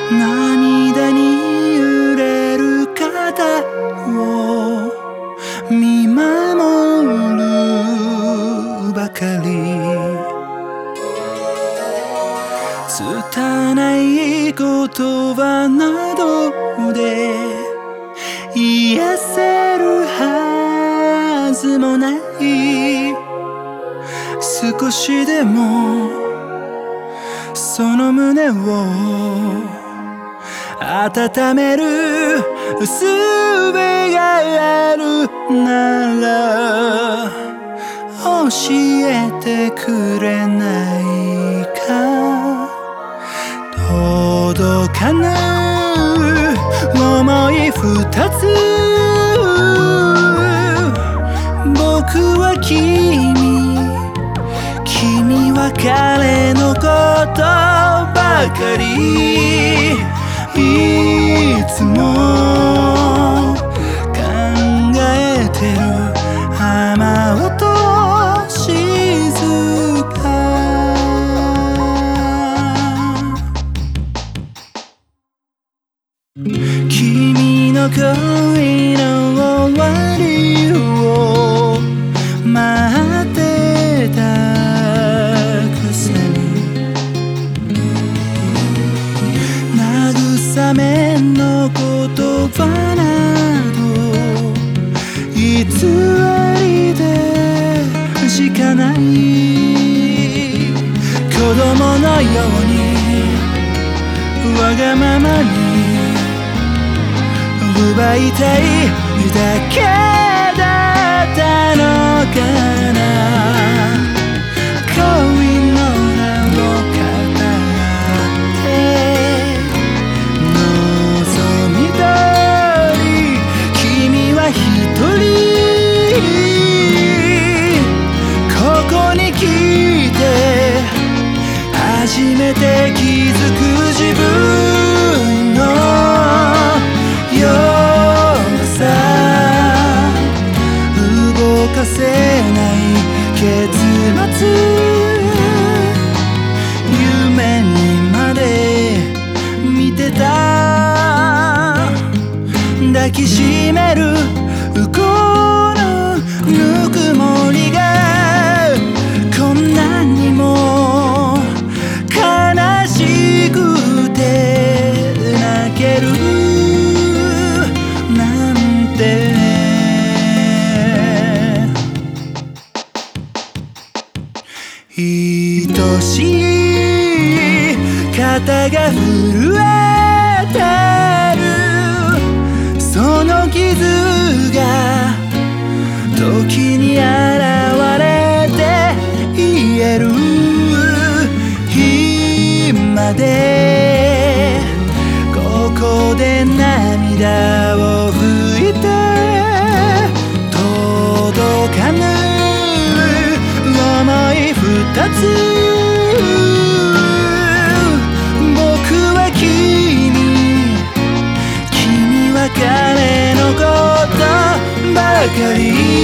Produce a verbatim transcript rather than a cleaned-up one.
涙に揺れる肩を見守るばかり、拙い言葉などで癒せるはずもない。少しでもその胸を温める術があるなら教えてくれないか。届かぬ想い二つ、僕は君、君は彼のことばかり。いつも考えてる雨音静か。君の恋の終わりを待ってたくせに、慰めの言葉など偽りでしかない。子供のようにわがままに奪いたいだけだったのかな。恋の名を語って望み通り君は一人ここに来て初めて気づく自分の弱さ、動かせない結末、夢にまで見てた。抱きしめるこのぬくもりがこんなにも悲しくて泣けるなんて。愛しい肩が震えてる、その傷が時に現れて言える。今でここで涙を拭いて届かぬ想い二つ、僕は君、君は彼のことばかり。